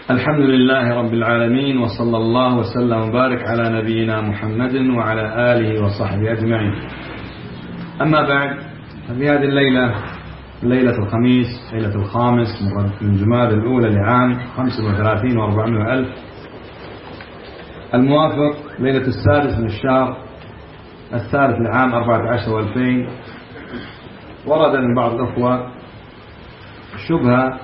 الحمد لله رب العالمين، وصلى الله وسلم وبارك على نبينا محمد وعلى آله وصحبه أجمعين. أما بعد، ففي هذه الليلة، ليلة الخميس، ليلة الخامس من جمادى الأولى لعام 35 و400 ألف، الموافق ليلة السادس من الشهر الثالث لعام 14 و2000، ورد من بعض الأخوة شبهة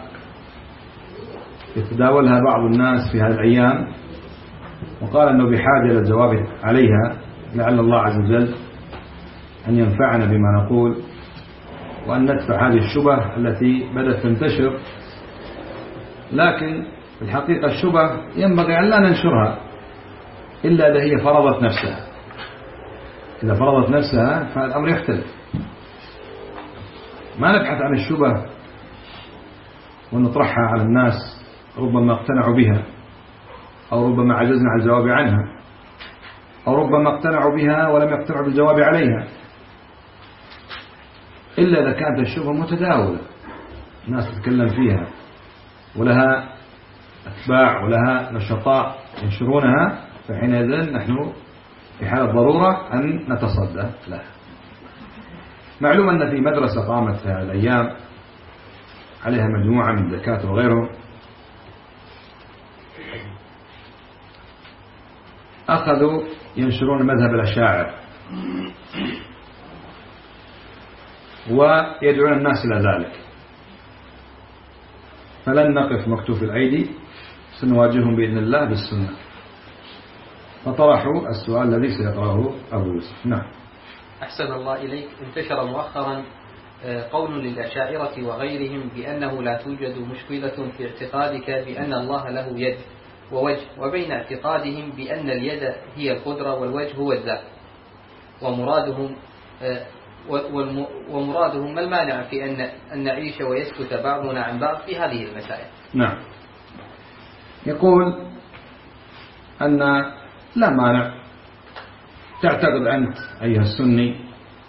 يتداولها بعض الناس في هذه الأيام، وقال أنه بحاجة إلى الجواب عليها، لعل الله عز وجل أن ينفعنا بما نقول، وأن ندفع هذه الشبهة التي بدأت تنتشر. لكن في الحقيقة الشبهة ينبغي أن لا ننشرها إلا إذا هي فرضت نفسها. إذا فرضت نفسها فالأمر يختلف. ما نبحث عن الشبهة ونطرحها على الناس، ربما اقتنعوا بها، أو ربما عجزنا عن الجواب عنها، أو ربما اقتنعوا بها ولم يقتنعوا بالجواب عليها، إلا إذا كانت الشبهة متداولة الناس تتكلم فيها ولها أتباع ولها نشطاء ينشرونها، فحينئذ نحن في حالة ضرورة أن نتصدى لها. معلوم أن في مدرسة قامت في هذه الأيام عليها مجموعة من الدكاترة وغيرهم، أخذوا ينشرون مذهب الأشاعرة ويدعون الناس إلى ذلك، فلن نقف مكتوف الأيدي، سنواجههم بإذن الله بالسنة. فطرحوا السؤال الذي سيقرأه أبو يوسف. نعم. أحسن الله إليك. انتشر مؤخرا قول للأشاعرة وغيرهم بأنه لا توجد مشكلة في اعتقادك بأن الله له يد ووجه، وبين اعتقادهم بأن اليد هي القدرة والوجه هو الذات، ومرادهم ما المانع في أن نعيش ويسكت بعضنا عن بعض في هذه المسائل؟ نعم. يقول أن لا مانع تعتقد أنت أيها السني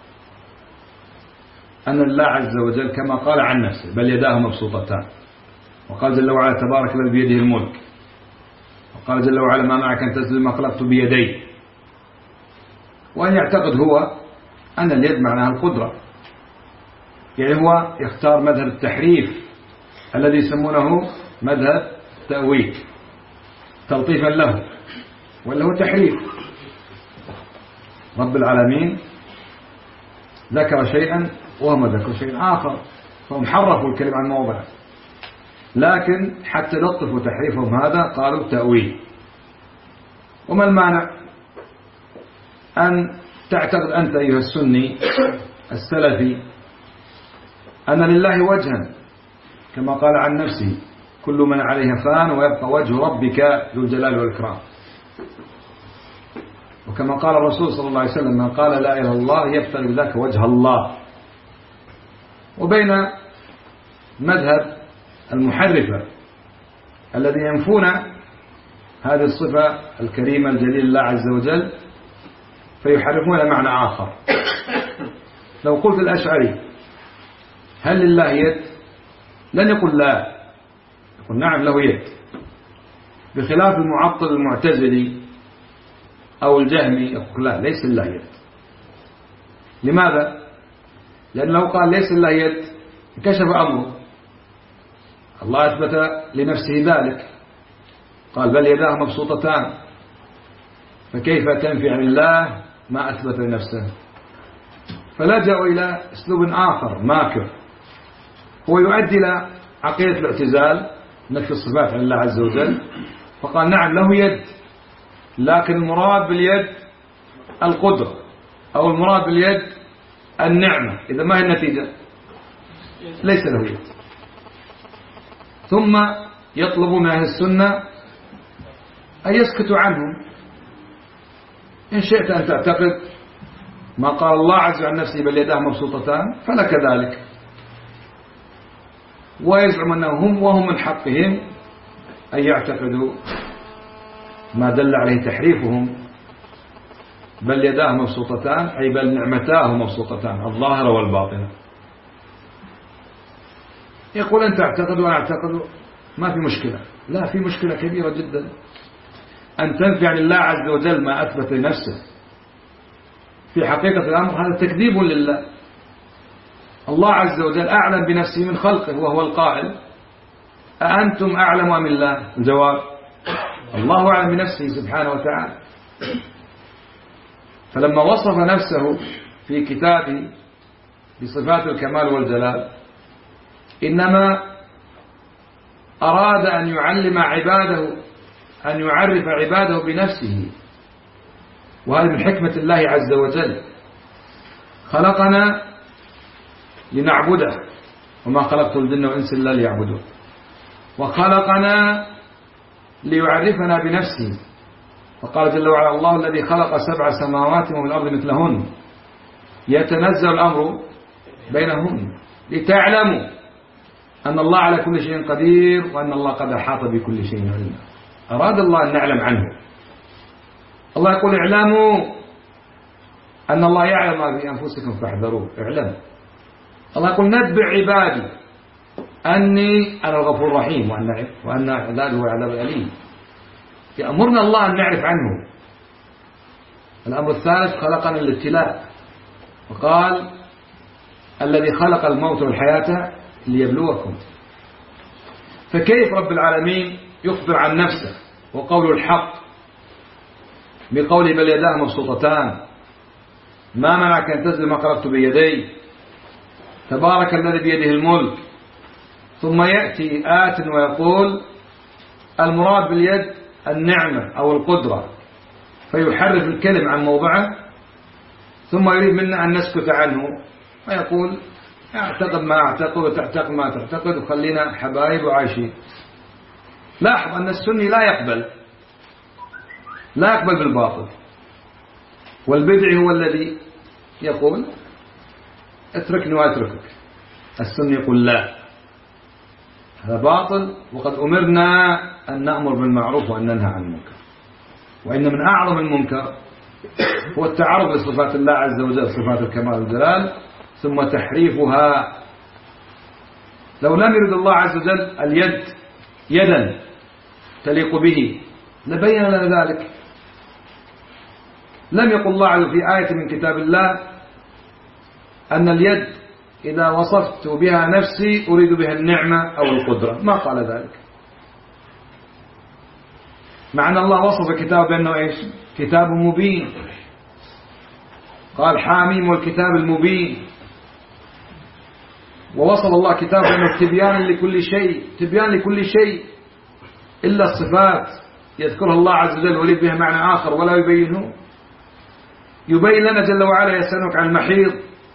أن الله عز وجل كما قال عن نفسه بل يداه مبسوطتان، وقال جل وعلا تبارك الذي بيده الملك، وقال جل وعلا ما معك أن تسجد ما خلقت بيدي. وأن يعتقد هو أن اليد معناها القدرة، يعني هو يختار مذهب التحريف الذي يسمونه مذهب التأويل تلطيفا له، ولا هو تحريف. رب العالمين ذكر شيئا وهم ذكروا شيئا آخر، فهم حرفوا الكلمة عن موضعه، لكن حتى لطفوا تحريفهم هذا قالوا تأويل. وما المانع أن تعتقد أنت أيها السني السلفي أن لله وجها كما قال عن نفسه كل من عليها فان ويبقى وجه ربك ذو الجلال والإكرام، وكما قال الرسول صلى الله عليه وسلم من قال لا إله إلا الله يبتغي بذاك وجه الله. وبين مذهب المحرفة الذين ينفون هذه الصفة الكريمة الجليل لله عز وجل فيحرفون معنى آخر. لو قلت الأشعري هل لله يد؟ لن يقول لا، يقول نعم له يد، بخلاف المعطل المعتزلي أو الجهمي يقول لا ليس لله يد. لماذا؟ لأن لو قال ليس لله يد كشف أمره، الله أثبت لنفسه ذلك، قال بل يداه مبسوطتان، فكيف تنفي عن الله ما أثبت لنفسه؟ فلجأوا إلى أسلوب آخر ماكر هو يؤدي إلى عقيدة الاعتزال، نفي الصفات عن الله عز وجل، فقال نعم له يد، لكن المراد باليد القدرة، أو المراد باليد النعمة. إذا ما هي النتيجة؟ ليس له يد. ثم يطلبون من أهل السنة أن يسكتوا عنهم. إن شئت أن تعتقد ما قال الله عز وجل عن نفسه بل يداه مبسوطتان فلك ذلك، ويزعم أنهم وهم من حقهم أن يعتقدوا ما دل عليه تحريفهم بل يداه مبسوطتان، أي بل نعمتاه مبسوطتان الظاهرة والباطنة. يقول أنت تعتقد وأنا أعتقد ما في مشكلة. لا، في مشكلة كبيرة جدا أن تنفي عن الله عز وجل ما أثبت لنفسه. في حقيقة الأمر هذا تكذيب لله. الله عز وجل أعلم بنفسه من خلقه، وهو القائل أأنتم أعلم أم الله؟ الجواب الله أعلم بنفسه سبحانه وتعالى. فلما وصف نفسه في كتابه بصفات الكمال والجلال إنما أراد أن يعلم عباده، أن يعرف عباده بنفسه، وهذا من حكمة الله عز وجل. خلقنا لنعبده، وما خلقت الجن والإنس إلا ليعبدون، وخلقنا ليعرفنا بنفسه. فقال جل وعلا الله الذي خلق 7 سماوات وفي الأرض مثلهن يتنزل الأمر بينهن لتعلموا أن الله على كل شيء قدير وأن الله قد أحاط بكل شيء علما. أراد الله أن نعلم عنه. الله يقول اعلموا أن الله يعلم ما في أنفسكم فاحذروه. اعلموا. الله يقول نبع عبادي أني أنا الغفور الرحيم وأن عذابه هو العذاب الأليم. يأمرنا الله أن نعرف عنه. الأمر الثالث خلقنا للابتلاء، وقال الذي خلق الموت والحياة ليبلوكم. فكيف رب العالمين يخبر عن نفسه وقوله الحق بقوله بل يداه مبسوطتان ما منعك أن تسجد ما خلقت بيدي تبارك الذي بيده الملك، ثم يأتي آت ويقول المراد باليد النعمة أو القدرة، فيحرف الكلم عن موضعه، ثم يريد منا أن نسكت عنه ويقول اعتقد ما اعتقد وتعتقد ما تعتقد وخلينا حبايب وعايشين. لاحظ أن السني لا يقبل بالباطل، والبدعي هو الذي يقول اتركني واتركك. السني يقول لا، هذا باطل، وقد أمرنا أن نأمر بالمعروف وأن ننهى عن المنكر. وإن من أعظم المنكر هو التعرض لصفات الله عز وجل، صفات الكمال والجلال، ثم تحريفها. لو لم يرد الله عز وجل اليد يدا تليق به لبين لنا ذلك. لم يقل الله عز وجل في آية من كتاب الله أن اليد إذا وصفت بها نفسي أريد بها النعمة أو القدرة، ما قال ذلك. مع أن الله وصف كتاب بأنه إيش؟ كتاب مبين. قال حاميم والكتاب المبين. ووصف الله كتاب بأنه تبيان لكل شيء، تبيان لكل شيء إلا الصفات يذكرها الله عز وجل ويريد بها معنى آخر ولا يبينه. يبين لنا جل وعلا يسألك عن المحيض،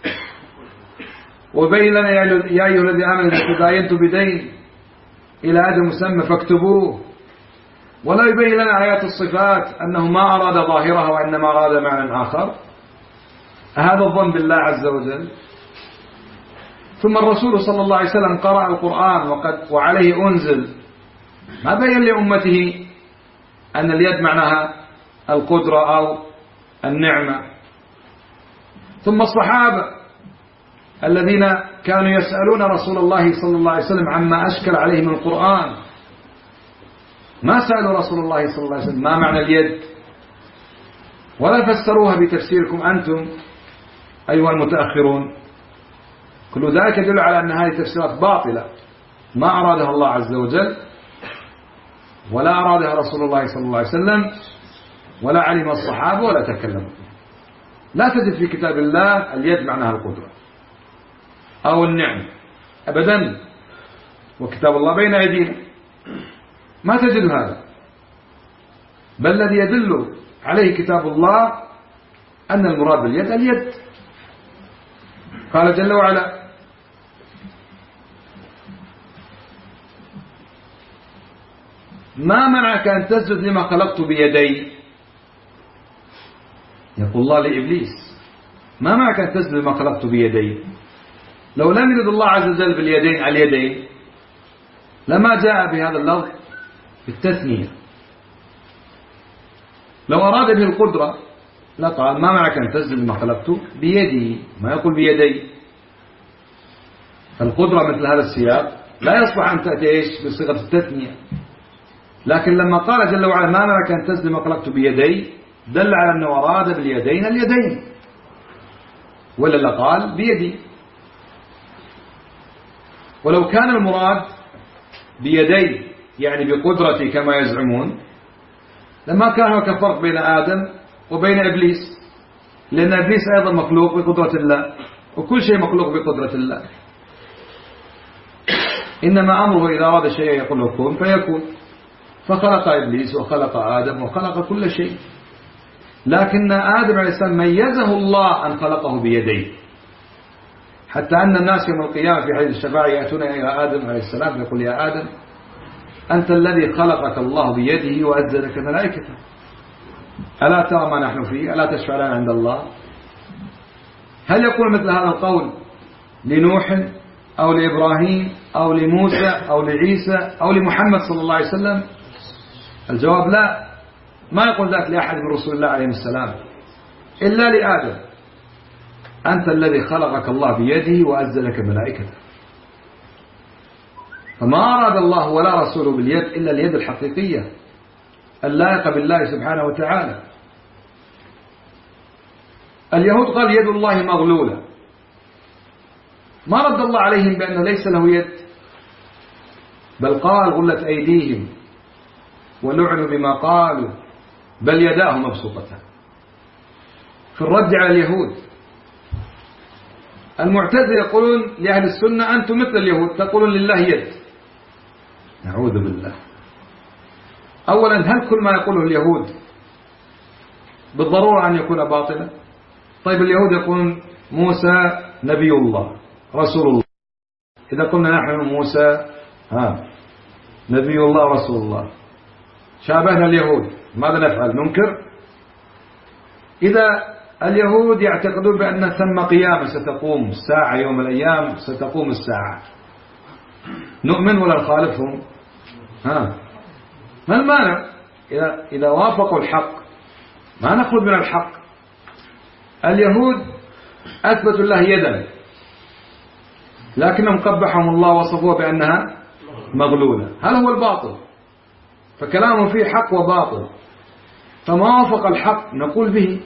وبين لنا يا أيها الذين آمنوا إذا تداينتم بدين إلى أجل مسمى فاكتبوه. ولا يبين لنا آيات الصفات أنه ما أراد ظاهرها وإنما أراد معنى آخر. هذا الظن بالله عز وجل. ثم الرسول صلى الله عليه وسلم قرأ القرآن وعليه أنزل، ما بين لأمته أن اليد معناها القدرة أو النعمة. ثم الصحابة الذين كانوا يسألون رسول الله صلى الله عليه وسلم عما أشكل عليه من القرآن، ما سألوا رسول الله صلى الله عليه وسلم ما معنى اليد، ولا فسروها بتفسيركم أنتم أيها المتأخرون. كل ذلك يدل على أن هذه تفسيرات باطلة ما أرادها الله عز وجل، ولا أرادها رسول الله صلى الله عليه وسلم، ولا علم الصحابة ولا تكلموا. لا تجد في كتاب الله اليد معناها القدرة أو النعمة أبدا، وكتاب الله بين أيدينا ما تجد هذا. بل الذي يدل عليه كتاب الله أن المراد باليد اليد. قال جل وعلا ما منعك أن تسجد لما خلقت بيدي. يقول الله لإبليس ما منعك أن تسجد لما خلقت بيدي. لو لم يرد الله عز وجل باليدين على اليدين لما جاء بهذا اللفظ بالتثنية. لو أراد به القدرة لقال ما منعك أن تسجد لما خلقت بيدي، ما يقول بيدي. القدرة مثل هذا السياق لا يصلح أن تأتي إيش بصيغة التثنية. لكن لما قال جل وعلا ما منعك أن تسجد ما خلقت بيدي دل على أنه أراد باليدين اليدين، ولا قال بيدي. ولو كان المراد بيدي يعني بقدرتي كما يزعمون لما كان هناك فرق بين آدم وبين إبليس، لأن إبليس أيضا مخلوق بقدرة الله، وكل شيء مخلوق بقدرة الله. إنما أمره إذا أراد شيئا يقول له كن فيكون، فخلق إبليس وخلق آدم وخلق كل شيء. لكن آدم عليه السلام ميزه الله أن خلقه بيديه، حتى أن الناس يوم القيامة في حديث الشفاعة يأتون إلى آدم عليه السلام يقول يا آدم أنت الذي خلقك الله بيده وأزلك ملائكته، ألا ترى ما نحن فيه؟ ألا تشفع لنا عند الله؟ هل يقول مثل هذا القول لنوح أو لإبراهيم أو لموسى أو لعيسى أو لمحمد صلى الله عليه وسلم؟ الجواب لا، ما يقول ذلك لأحد من رسول الله عليه السلام إلا لآدم، أنت الذي خلقك الله بيده وأزلك ملائكته. فما أراد الله ولا رسوله باليد إلا اليد الحقيقية اللائقة بالله سبحانه وتعالى. اليهود قال يد الله مغلولة، ما رد الله عليهم بأنه ليس له يد، بل قال غلت أيديهم ولعنوا بما قالوا بل يداه مبسوطتان. في الرد على اليهود المعتزلة يقولون لأهل السنة أنتم مثل اليهود تقولون لله يد. نعوذ بالله. أولا هل كل ما يقوله اليهود بالضرورة أن يكون باطلا؟ طيب اليهود يقولون موسى نبي الله رسول الله، إذا قلنا نحن موسى نبي الله رسول الله شابهنا اليهود ماذا نفعل؟ ننكر؟ إذا اليهود يعتقدون بأن ثم قيامة ستقوم الساعة يوم الأيام ستقوم الساعة، نؤمن ولا نخالفهم؟ ما المانع؟ إذا وافقوا الحق ما نخرج من الحق. اليهود أثبتوا الله يدا لكنهم قبحهم الله وصفوها بأنها مغلولة، هل هو الباطل؟ فكلامهم فيه حق وباطل، فما وافق الحق نقول به.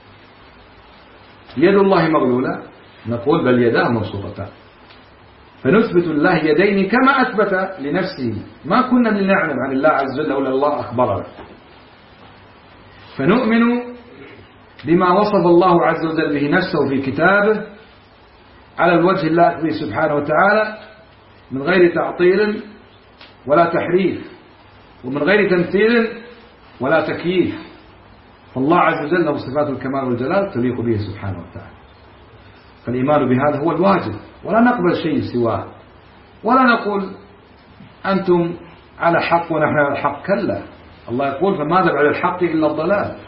يد الله مغلولة نقول بل يداه مبسوطتان، فنثبت الله يدين كما أثبت لنفسه، ما كنا لنعلم عن الله عز وجل ولا الله أخبرنا. فنؤمن بما وصف الله عز وجل به نفسه في كتابه على الوجه اللائق به سبحانه وتعالى من غير تعطيل ولا تحريف ومن غير تمثيل ولا تكييف، فالله عز وجل له صفات الكمال والجلال تليق به سبحانه وتعالى. فالإيمان بهذا هو الواجب، ولا نقبل شيء سواه، ولا نقول أنتم على حق ونحن على حق، كلا. الله يقول فماذا بعد الحق إلا الضلال.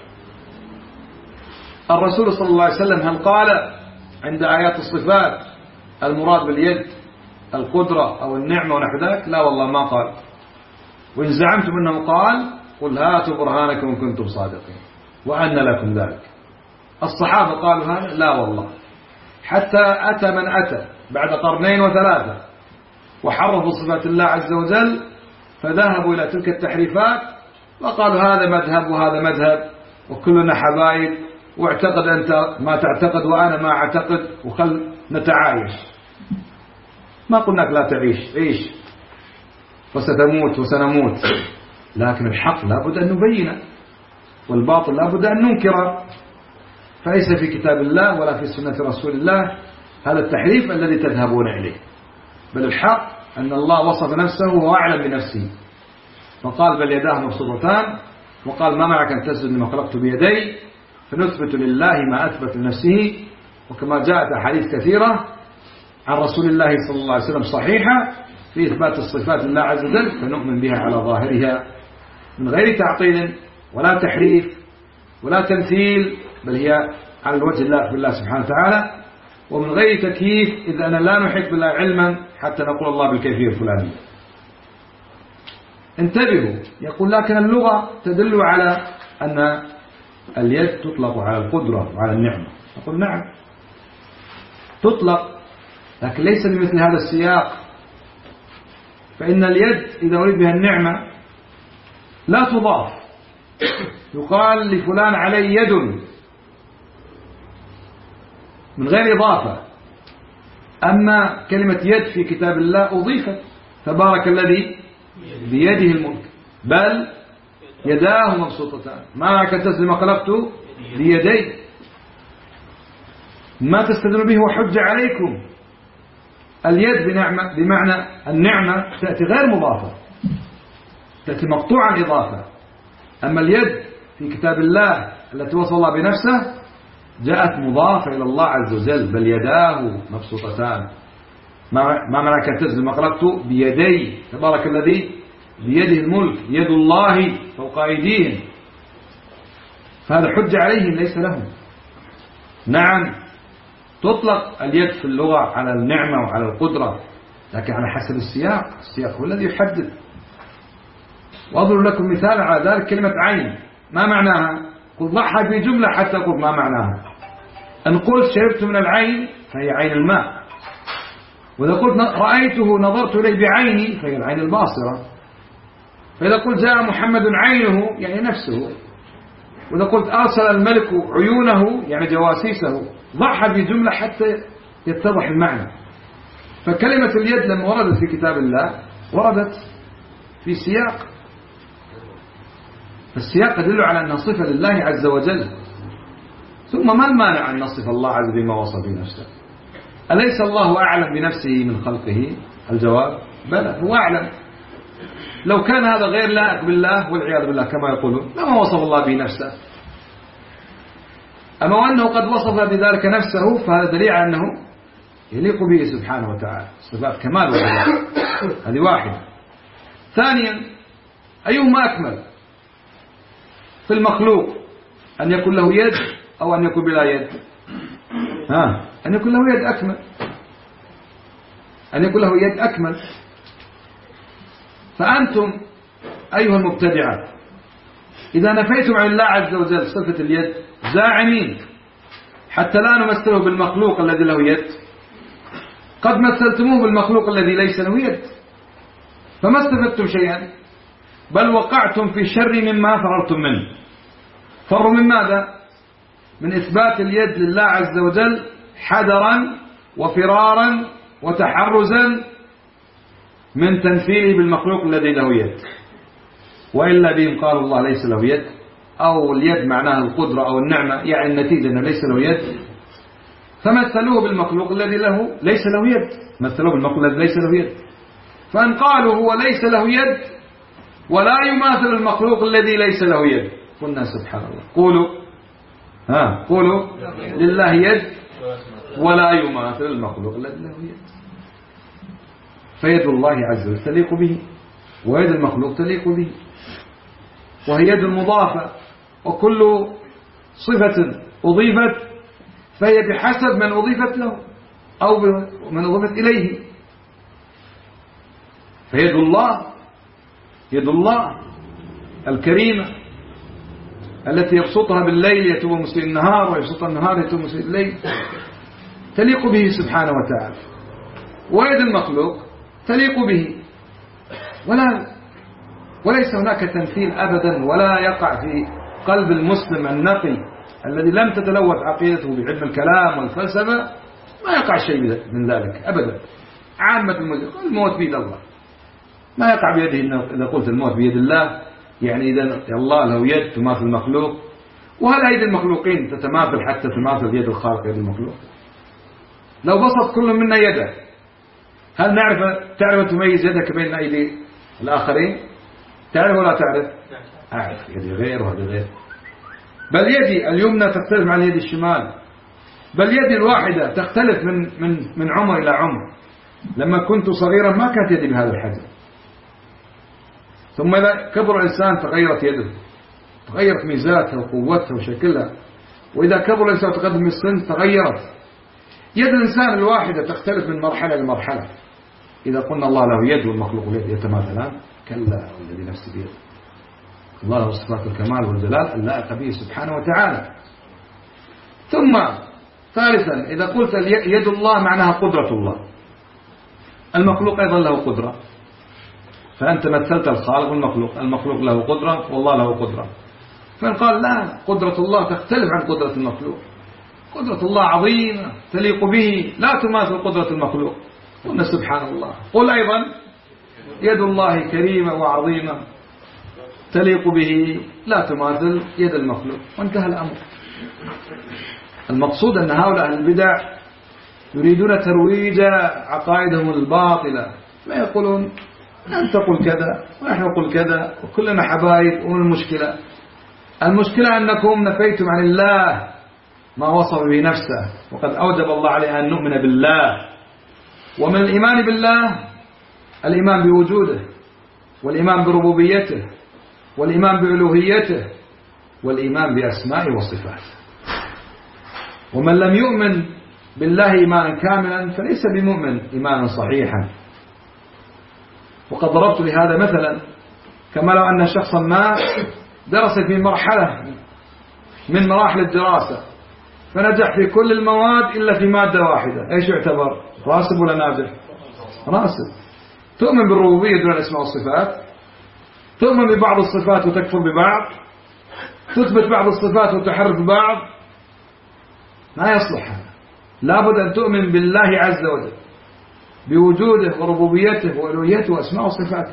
الرسول صلى الله عليه وسلم هل قال عند آيات الصفات المراد باليد القدرة أو النعمة ونحو ذلك؟ لا والله ما قال. وإن زعمتم أنه قال قل هاتوا برهانكم إن كنتم صادقين وأن لكم ذلك. الصحابة قالوا هذا؟ لا والله، حتى أتى من أتى بعد قرنين وثلاثة وحرفوا صفات الله عز وجل فذهبوا إلى تلك التحريفات وقالوا هذا مذهب وهذا مذهب وكلنا حبايب، واعتقد أنت ما تعتقد وأنا ما أعتقد وخل نتعايش. ما قلناك لا تعيش، عيش وستموت وسنموت، لكن الحق لا بد أن نبينه والباطل لا بد أن ننكره. فليس في كتاب الله ولا في سنة رسول الله هذا التحريف الذي تذهبون إليه، بل الحق أن الله وصف نفسه وهو أعلم بنفسه، فقال بل يداه مبسوطتان، وقال ما معك أن تسجد لما خلقت بيدي، فنثبت لله ما أثبت لنفسه. وكما جاءت أحاديث كثيرة عن رسول الله صلى الله عليه وسلم صحيحة في إثبات الصفات لله عز وجل، فنؤمن بها على ظاهرها من غير تعطيل ولا تحريف ولا تمثيل، بل هي على الوجه اللائق بالله سبحانه وتعالى، ومن غير تكييف، إذ أنا لا نحيط بالله علما حتى نقول الله بالكيفية الفلانية. انتبهوا، يقول لكن اللغة تدل على أن اليد تطلق على القدرة وعلى النعمة. نقول نعم تطلق، لكن ليس بمثل هذا السياق. فإن اليد إذا أريد بها النعمة لا تضاف، يقال لفلان علي يد من غير إضافة. أما كلمة يد في كتاب الله أضيفت، تبارك الذي بيده الملك، بل يداه مبسوطتان، ما كتبت لما خلقت بيدي، ما تستدل به وحج عليكم. اليد بمعنى النعمة تأتي غير مضافة، تأتي مقطوعة الإضافة. أما اليد في كتاب الله التي وصف الله بنفسه جاءت مضافة إلى الله عز وجل، بل يداه مبسوطتان. ما معنى كتبت لما خلقت بيدي، تبارك الذي بيده الملك، يد الله فوق أيديهم، فهذا حج عليهم ليس لهم. نعم تطلق اليد في اللغة على النعمة وعلى القدرة، لكن على حسب السياق، السياق هو الذي يحدد. وأضرب لكم مثال على ذلك كلمة عين، ما معناها؟ قل ضعها في جملة حتى أقول ما معناها. أن قلت شربت من العين فهي عين الماء، وإذا قلت رأيته نظرت إليه بعيني فهي العين الباصرة. فإذا قلت جاء محمد عينه يعني نفسه، وإذا قلت أرسل الملك عيونه يعني جواسيسه. ضعها في جملة حتى يتضح المعنى. فكلمة اليد لما وردت في كتاب الله وردت في سياق، السياق يدل على أنها صفة لله عز وجل. ثم ما المانع أن نصف الله عز بما وصف بنفسه؟ أليس الله أعلم بنفسه من خلقه؟ الجواب بلى، هو أعلم. لو كان هذا غير لائق بالله والعياذ بالله كما يقولون لما وصف الله به نفسه. أما وأنه قد وصف بذلك نفسه فهذا دليل على أنه يليق به سبحانه وتعالى، صفات كمال وجلال. هذه واحدة. ثانيا، أيهما أكمل في المخلوق، أن يكون له يد أو أن يكون بلا يد؟ أن يكون له يد أكمل، أن يكون له يد أكمل. فأنتم أيها المبتدعة إذا نفيتم عن الله عز وجل صفة اليد زاعمين حتى لا نمثله بالمخلوق الذي له يد، قد مثلتموه بالمخلوق الذي ليس له يد، فما استفدتم شيئا، بل وقعتم في شر مما فررتم منه. فروا من ماذا؟ من إثبات اليد لله عز وجل حذرا وفرارا وتحرزا من تنفيذه بالمخلوق الذي له يد. وإلا بهم قال الله ليس له يد، أو اليد معناها القدرة أو النعمة، يعني النتيجة أنه ليس له يد، فمثلوه بالمخلوق الذي له ليس له يد، مثلوه بالمخلوق الذي ليس له يد. فإن قالوا هو ليس له يد ولا يماثل المخلوق الذي ليس له يد، قلنا سبحان الله، قولوا لله يد ولا يماثل المخلوق الذي له يد. فيد الله عز وجل تليق به، ويد المخلوق تليق به، وهي يد مضافة، وكل صفة أضيفت فهي بحسب من أضيفت له أو من أضيفت إليه. فيد الله يد الله الكريمة التي يبسطها بالليل يتوب مسيء النهار، ويبسطها النهار يتوب مسيء الليل، تليق به سبحانه وتعالى. ويد المخلوق تليق به، وليس هناك تمثيل أبدا، ولا يقع في قلب المسلم النقي الذي لم تتلوث عقيدته بعلم الكلام والفلسفة، ما يقع شيء من ذلك أبدا. عامة الموت بيد الله، ما يقع بيده. إذا قلت الموت بيد الله يعني إذا الله له يد تماثل المخلوق، وهل أيدي المخلوقين تتماثل حتى تماثل يد الخالق يد المخلوق؟ لو بسط كل منا يده هل تعرف تميز يدك بين أيدي الآخرين؟ تعرف ولا تعرف؟ أعرف يدي غير وهذه غير. بل يدي اليمنى تختلف عن يد الشمال، بل يدي الواحدة تختلف من عمر إلى عمر. لما كنت صغيرا ما كانت يدي بهذا الحجم، ثم إذا كبر الإنسان تغيرت يده، تغيرت ميزاتها وقوتها وشكلها، وإذا كبر الإنسان وتقدم السن تغيرت. يد الإنسان الواحدة تختلف من مرحلة لمرحلة. إذا قلنا الله له يد والمخلوق يد يتماثلان، كلا والذي نفسي بيده. الله له صفات الكمال والجلال اللائقة به سبحانه وتعالى. ثم ثالثا إذا قلت يد الله معناها قدرة الله، المخلوق أيضا له قدرة، فأنت مثلت الخالق والمخلوق، المخلوق له قدرة والله له قدرة. فإن قال لا، قدرة الله تختلف عن قدرة المخلوق، قدرة الله عظيمة تليق به لا تماثل قدرة المخلوق، قلنا سبحان الله. قل أيضا يد الله كريمة وعظيمة تليق به لا تماثل يد المخلوق، وانتهى الأمر. المقصود أن هؤلاء البدع يريدون ترويج عقائدهم الباطلة، ما يقولون أنت تقول كذا ونحن نقول كذا وكلنا حبايب. المشكلة أنكم نفيتم عن الله ما وصف به نفسه، وقد أوجب الله عليه أن نؤمن بالله. ومن الإيمان بالله الإيمان بوجوده، والإيمان بربوبيته، والإيمان بألوهيته، والإيمان بأسمائه وصفاته. ومن لم يؤمن بالله إيمانا كاملا فليس بمؤمن إيمانا صحيحا. وقد ضربت لهذا مثلا، كما لو أن شخصا ما درس في مرحلة من مراحل الدراسة فنجح في كل المواد إلا في مادة واحدة، إيش يعتبر؟ راسب ولا ناجح؟ راسب. تؤمن بالربوبية دون الأسماء والصفات، تؤمن ببعض الصفات وتكفر ببعض، تثبت بعض الصفات وتحرف بعض، ما يصلح هذا. لابد أن تؤمن بالله عز وجل بوجوده وربوبيته وألوهيته وأسماء وصفاته،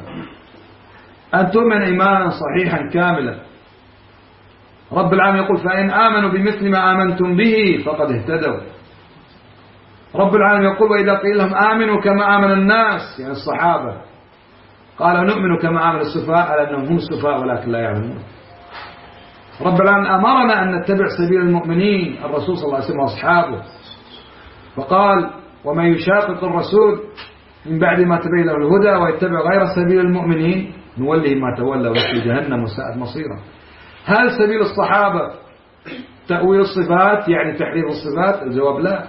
أن تؤمن إيمانا صحيحا كاملا. رب العالمين يقول فإن آمنوا بمثل ما آمنتم به فقد اهتدوا. رب العالمين يقول وإذا قيل لهم آمنوا كما آمن الناس، يعني الصحابة، قالوا نؤمن كما آمن السفهاء، على أنهم هم السفهاء ولكن لا يعلمون. رب العالمين أمرنا أن نتبع سبيل المؤمنين، الرسول صلى الله عليه وسلم وأصحابه، فقال ومن يشاقق الرسول من بعد ما تبين له الهدى ويتبع غير سبيل المؤمنين نوله ما تولى ونصله جهنم وساءت مصيرا. هل سبيل الصحابة تأويل الصفات يعني تحريف الصفات؟ الجواب لا.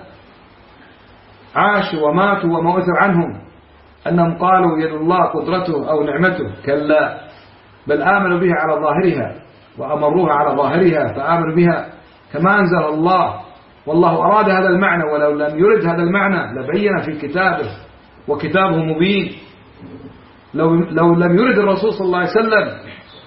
عاشوا وماتوا وما أثر عنهم أنهم قالوا يد الله قدرته أو نعمته، كلا، بل آمنوا بها على ظاهرها وأمروها على ظاهرها، فآمنوا بها كما أنزل الله. والله أراد هذا المعنى، ولو لم يرد هذا المعنى لبين في كتابه، وكتابه مبين. لو لم يرد الرسول صلى الله عليه وسلم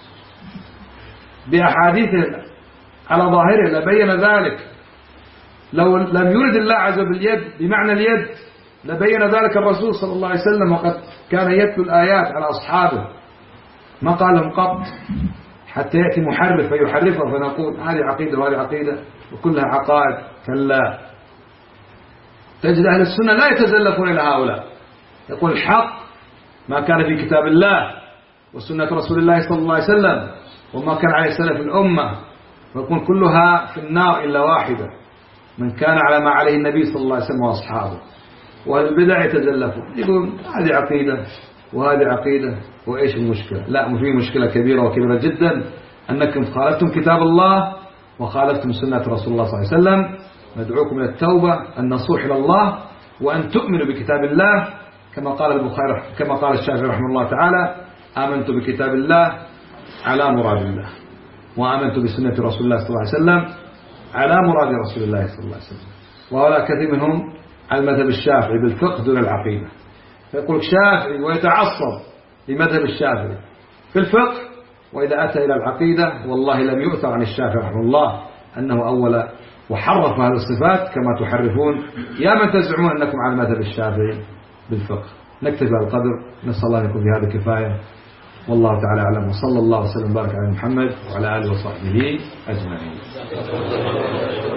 بأحاديثه على ظاهره لبين ذلك. لو لم يرد الله عز وجل باليد بمعنى اليد لبين ذلك الرسول صلى الله عليه وسلم، وقد كان يتلو الآيات على أصحابه ما قال لهم قط، حتى يأتي محرف فيحرفه فنقول هذه عقيدة وهذه عقيدة وكلها عقائد. كلا. تجد أهل السنة لا يتزلفون إلى هؤلاء، يقول الحق ما كان في كتاب الله وسنة رسول الله صلى الله عليه وسلم وما كان عليه سلف الأمة، ويكون كلها في النار إلا واحدة، من كان على ما عليه النبي صلى الله عليه وسلم وأصحابه. وأهل البدع يتزلفون، يقول هذه عقيدة وهذه عقيدة، وإيش المشكلة؟ لا، في مشكلة كبيرة وكبيرة جدا، أنكم خالفتم كتاب الله وخالفتم سنة رسول الله صلى الله عليه وسلم. ندعوكم إلى التوبة، النصوح إلى الله، وأن تؤمنوا بكتاب الله كما قال البخاري، كما قال الشافعي رحمه الله تعالى آمنت بكتاب الله على مراد الله، وآمنت بسنة رسول الله صلى الله عليه وسلم على مراد رسول الله صلى الله عليه وسلم. وهؤلاء كثير منهم على المذهب الشافعي بالفقه دون العقيدة، فيقول شافعي ويتعصب لمذهب الشافعي في الفقه، وإذا أتى إلى العقيدة والله لم يؤثر عن الشافعي رحمه الله أنه أول وحرف هذه الصفات كما تحرفون يا من تزعمون أنكم على المذهب الشافعي بالفقه. نكتفي بهذا القدر، نسأل الله أن يكون في هذا كفاية، والله تعالى أعلم، وصلى الله وسلم وبارك على محمد وعلى آله وصحبه أجمعين.